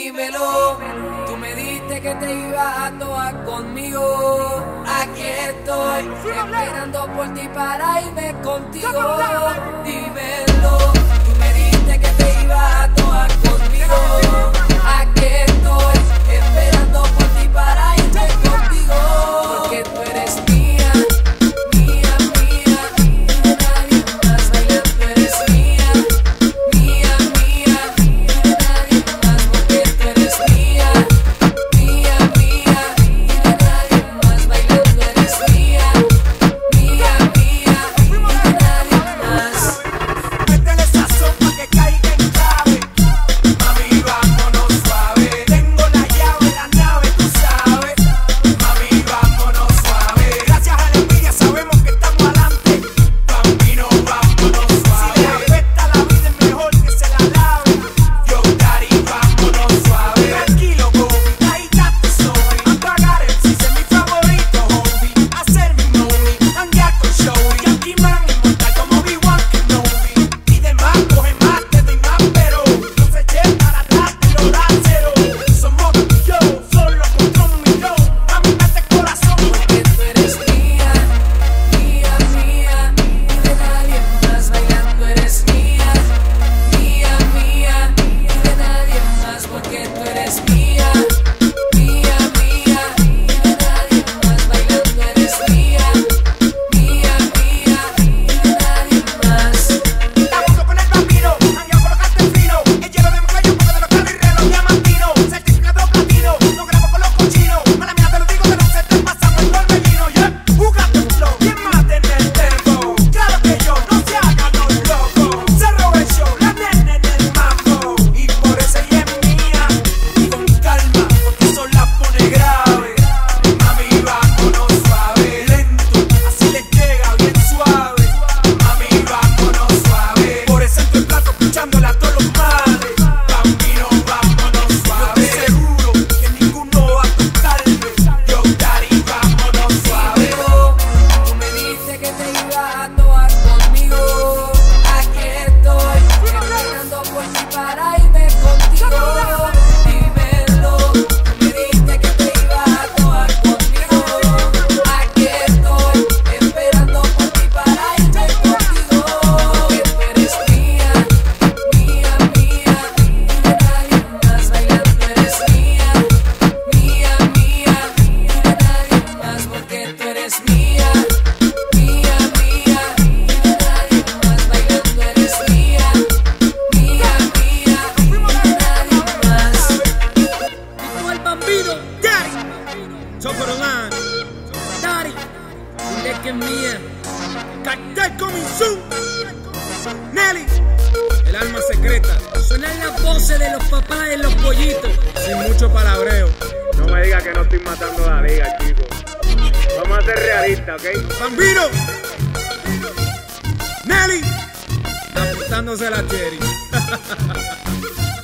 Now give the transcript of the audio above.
dímelo. Tú me dijiste que te ibas a toar conmigo. Aquí estoy, esperando por ti para irme contigo. Dímelo. Tú me dijiste que te ibas a toar conmigo. Aquí estoy, esperando por ti para irme contigo. Porque tú eres mía, mía, mía, de nadie más bailando. Eres mía, mía, mía, de nadie más. Porque tú eres mía, mía, mía, de nadie más bailando. Eres mía, mía, mía, de nadie más. Métele esa sopa que caiga en clave. Mami, vámonos suave. Tengo la llave, la nave, tú sabes. Mami, vámonos suave. Gracias a la envidia sabemos que estamos adelante. Bambino, vámonos suave. Si le afecta la vida es mejor que se la lave. Yo, Daddy, vámonos suave. Tranquilo, Gobi, ahí está tu sorry. Apagar el si es mi favorito, hobby. Hacer mi movie, hanguear con Shorty. Yankee Man, inmortal como Obi-Wan Kenobi. Y demás, coge más, te doy más, pero no se eche para atrás, te lo da cero. Somos tú y yo, solo contra un millón. Mami, mete corazón. Porque tú eres mía, mía, mía, y de nadie más bailando. Eres mía, mía, mía, y de nadie más. Porque tú eres mía, mía, mía, y de nadie más bailando. Eres mía, mía, mía, y de nadie más. Estamos con el bambino, hangueado con los cartefinos. El hielo de Moncayo, porque de los carros y reloj diamantino. Certificado platino, no grabo con los cochinos. Mala mía, te lo digo, que no se te pasamos el torbellino. Yeah, jugate un flow, ¿quién más tiene el tempo? Claro que yo, no se hagan los locos. Se robó el show, la nena en el mambo. Y por eso ella es mía. Y con calma, porque eso la pone grave. Mami, vámonos suave, lento, así le llega bien suave. Mami, vámonos suave. Por eso estoy plato escuchándola a todos los males. Bambino, vámonos suave. Yo estoy seguro que ninguno va a tocarme. Yo, Daddy, vámonos suave. Tú me dijiste que te ibas a toar conmigo. Aquí estoy, esperando por ti para irme contigo. Dímelo. Tú me dijiste que te ibas a toar conmigo. Aquí estoy, esperando por ti para irme contigo. Que tú eres mía, mía, mía, y de nadie más bailando. Eres mía, mía, mía, y de nadie más. Porque tú eres mía, mía, mía, y de nadie más bailando. Eres mía, mía, mía, y de nadie más. Como el bambino, Daddy. Top of the line, Daddy. Dile que es mía. Cartel coming soon. Nelly, el alma secreta. Suenan las voces de los papás en los pollitos. Sin mucho palabreo. No me digas que no estoy matando la liga, chicos. Vamos a ser realistas, ¿ok? Bambino, Nelly, apuntándose la cherry.